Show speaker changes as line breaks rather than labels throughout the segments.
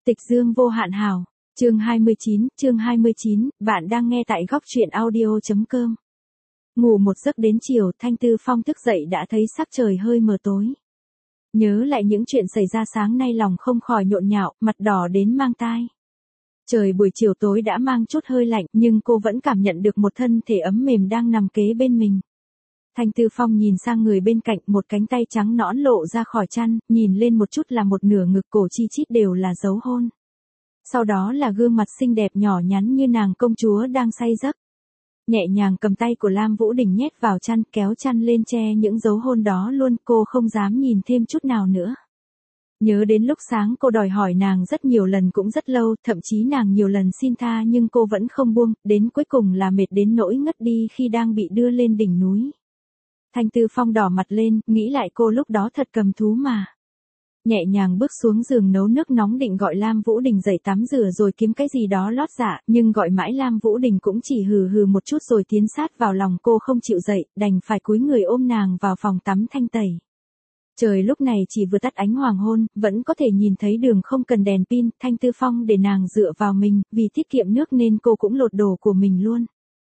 Tịch dương vô hạn hào. Chương 29, bạn đang nghe tại góc truyện audio.com. Ngủ một giấc đến chiều, Thanh Tư Phong thức dậy đã thấy sắc trời hơi mờ tối. Nhớ lại những chuyện xảy ra sáng nay lòng không khỏi nhộn nhạo, mặt đỏ đến mang tai. Trời buổi chiều tối đã mang chút hơi lạnh nhưng cô vẫn cảm nhận được một thân thể ấm mềm đang nằm kế bên mình. Thanh Tư Phong nhìn sang người bên cạnh, một cánh tay trắng nõn lộ ra khỏi chăn, nhìn lên một chút là một nửa ngực cổ chi chít đều là dấu hôn. Sau đó là gương mặt xinh đẹp nhỏ nhắn như nàng công chúa đang say giấc. Nhẹ nhàng cầm tay của Lam Vũ Đình nhét vào chăn, kéo chăn lên che những dấu hôn đó luôn, cô không dám nhìn thêm chút nào nữa. Nhớ đến lúc sáng cô đòi hỏi nàng rất nhiều lần cũng rất lâu, thậm chí nàng nhiều lần xin tha nhưng cô vẫn không buông, đến cuối cùng là mệt đến nỗi ngất đi khi đang bị đưa lên đỉnh núi. Thanh Tư Phong đỏ mặt lên, nghĩ lại cô lúc đó thật cầm thú mà. Nhẹ nhàng bước xuống giường nấu nước nóng định gọi Lam Vũ Đình dậy tắm rửa rồi kiếm cái gì đó lót dạ, nhưng gọi mãi Lam Vũ Đình cũng chỉ hừ hừ một chút rồi tiến sát vào lòng cô không chịu dậy, đành phải cúi người ôm nàng vào phòng tắm thanh tẩy. Trời lúc này chỉ vừa tắt ánh hoàng hôn, vẫn có thể nhìn thấy đường không cần đèn pin, Thanh Tư Phong để nàng dựa vào mình, vì tiết kiệm nước nên cô cũng lột đồ của mình luôn.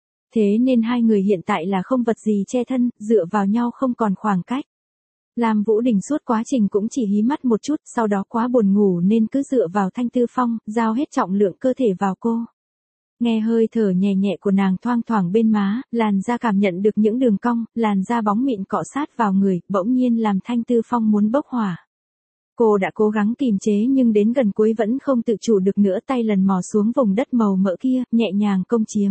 Thế nên hai người hiện tại là không vật gì che thân, dựa vào nhau không còn khoảng cách. Lam Vũ Đình suốt quá trình cũng chỉ hí mắt một chút, sau đó quá buồn ngủ nên cứ dựa vào Thanh Tư Phong, giao hết trọng lượng cơ thể vào cô. Nghe hơi thở nhẹ nhẹ của nàng thoang thoảng bên má, làn da cảm nhận được những đường cong, làn da bóng mịn cọ sát vào người, bỗng nhiên làm Thanh Tư Phong muốn bốc hỏa. Cô đã cố gắng kìm chế nhưng đến gần cuối vẫn không tự chủ được nữa, tay lần mò xuống vùng đất màu mỡ kia, nhẹ nhàng công chiếm.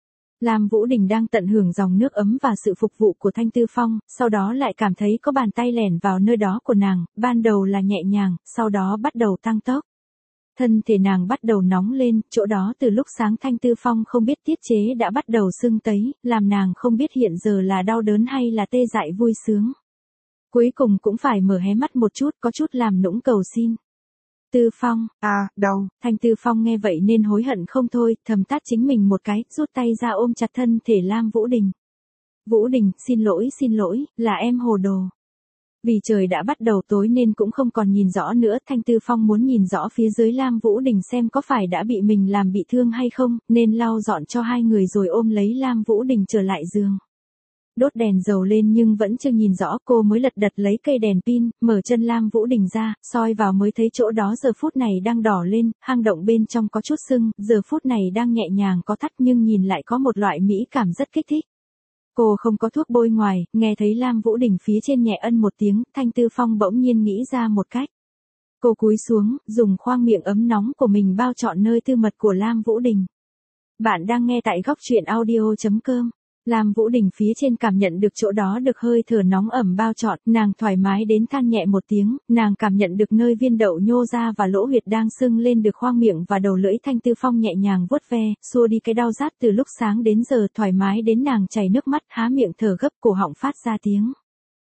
Lam Vũ Đình đang tận hưởng dòng nước ấm và sự phục vụ của Thanh Tư Phong, sau đó lại cảm thấy có bàn tay lẻn vào nơi đó của nàng, ban đầu là nhẹ nhàng, sau đó bắt đầu tăng tốc. Thân thể nàng bắt đầu nóng lên, chỗ đó từ lúc sáng Thanh Tư Phong không biết tiết chế đã bắt đầu sưng tấy, làm nàng không biết hiện giờ là đau đớn hay là tê dại vui sướng. Cuối cùng cũng phải mở hé mắt một chút, có chút làm nũng cầu xin. Tư Phong, đau. Thanh Tư Phong nghe vậy nên hối hận không thôi, thầm tát chính mình một cái, rút tay ra ôm chặt thân thể Lam Vũ Đình. Vũ Đình, xin lỗi, là em hồ đồ. Vì trời đã bắt đầu tối nên cũng không còn nhìn rõ nữa, Thanh Tư Phong muốn nhìn rõ phía dưới Lam Vũ Đình xem có phải đã bị mình làm bị thương hay không, nên lau dọn cho hai người rồi ôm lấy Lam Vũ Đình trở lại giường. Đốt đèn dầu lên nhưng vẫn chưa nhìn rõ, cô mới lật đật lấy cây đèn pin, mở chân Lam Vũ Đình ra, soi vào mới thấy chỗ đó giờ phút này đang đỏ lên, hang động bên trong có chút sưng, giờ phút này đang nhẹ nhàng có thắt nhưng nhìn lại có một loại mỹ cảm rất kích thích. Cô không có thuốc bôi ngoài, nghe thấy Lam Vũ Đình phía trên nhẹ ân một tiếng, Thanh Tư Phong bỗng nhiên nghĩ ra một cách. Cô cúi xuống, dùng khoang miệng ấm nóng của mình bao trọn nơi tư mật của Lam Vũ Đình. Bạn đang nghe tại góc truyện audio.com. Lam Vũ Đình phía trên cảm nhận được chỗ đó được hơi thở nóng ẩm bao trọn, nàng thoải mái đến than nhẹ một tiếng, nàng cảm nhận được nơi viên đậu nhô ra và lỗ huyệt đang sưng lên được khoang miệng và đầu lưỡi. Thanh Tư Phong nhẹ nhàng vuốt ve, xua đi cái đau rát từ lúc sáng đến giờ, thoải mái đến nàng chảy nước mắt, há miệng thở gấp, cổ họng phát ra tiếng.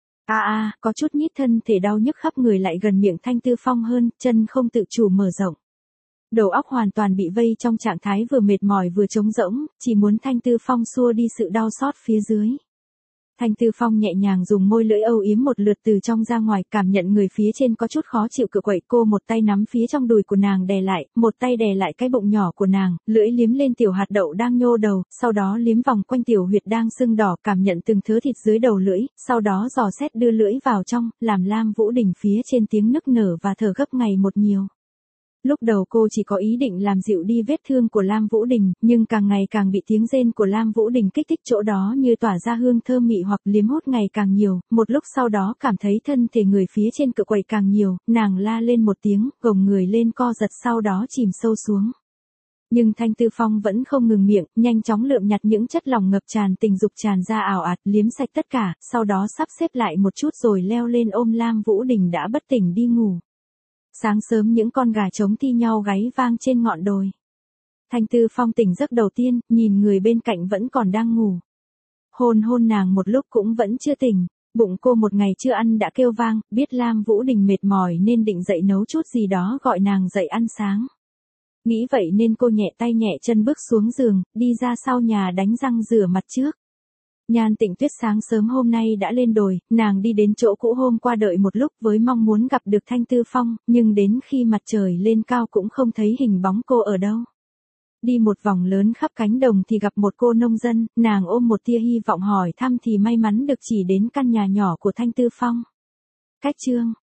Có chút nhít, thân thể đau nhức khắp người lại gần miệng Thanh Tư Phong hơn, chân không tự chủ mở rộng. Đầu óc hoàn toàn bị vây trong trạng thái vừa mệt mỏi vừa trống rỗng, chỉ muốn Thanh Tư Phong xua đi sự đau xót phía dưới. Thanh Tư Phong nhẹ nhàng dùng môi lưỡi âu yếm một lượt từ trong ra ngoài, cảm nhận người phía trên có chút khó chịu cựa quậy, cô một tay nắm phía trong đùi của nàng đè lại, một tay đè lại cái bụng nhỏ của nàng, lưỡi liếm lên tiểu hạt đậu đang nhô đầu, sau đó liếm vòng quanh tiểu huyệt đang sưng đỏ, cảm nhận từng thớ thịt dưới đầu lưỡi, sau đó dò xét đưa lưỡi vào trong, làm Lam Vũ Đình phía trên tiếng nức nở và thở gấp ngày một nhiều. Lúc đầu cô chỉ có ý định làm dịu đi vết thương của Lam Vũ Đình, nhưng càng ngày càng bị tiếng rên của Lam Vũ Đình kích thích, chỗ đó như tỏa ra hương thơm mị hoặc liếm hút ngày càng nhiều, một lúc sau đó cảm thấy thân thể người phía trên cựa quậy càng nhiều, nàng la lên một tiếng, gồng người lên co giật sau đó chìm sâu xuống. Nhưng Thanh Tư Phong vẫn không ngừng miệng, nhanh chóng lượm nhặt những chất lỏng ngập tràn tình dục tràn ra ảo ạt, liếm sạch tất cả, sau đó sắp xếp lại một chút rồi leo lên ôm Lam Vũ Đình đã bất tỉnh đi ngủ. Sáng sớm những con gà trống thi nhau gáy vang trên ngọn đồi. Thanh Tư Phong tỉnh giấc đầu tiên, nhìn người bên cạnh vẫn còn đang ngủ. Hôn nàng một lúc cũng vẫn chưa tỉnh, bụng cô một ngày chưa ăn đã kêu vang, biết Lam Vũ Đình mệt mỏi nên định dậy nấu chút gì đó gọi nàng dậy ăn sáng. Nghĩ vậy nên cô nhẹ tay nhẹ chân bước xuống giường, đi ra sau nhà đánh răng rửa mặt trước. Nhan Tịnh Tuyết sáng sớm hôm nay đã lên đồi, nàng đi đến chỗ cũ hôm qua đợi một lúc với mong muốn gặp được Thanh Tư Phong, nhưng đến khi mặt trời lên cao cũng không thấy hình bóng cô ở đâu. Đi một vòng lớn khắp cánh đồng thì gặp một cô nông dân, nàng ôm một tia hy vọng hỏi thăm thì may mắn được chỉ đến căn nhà nhỏ của Thanh Tư Phong. Cách chương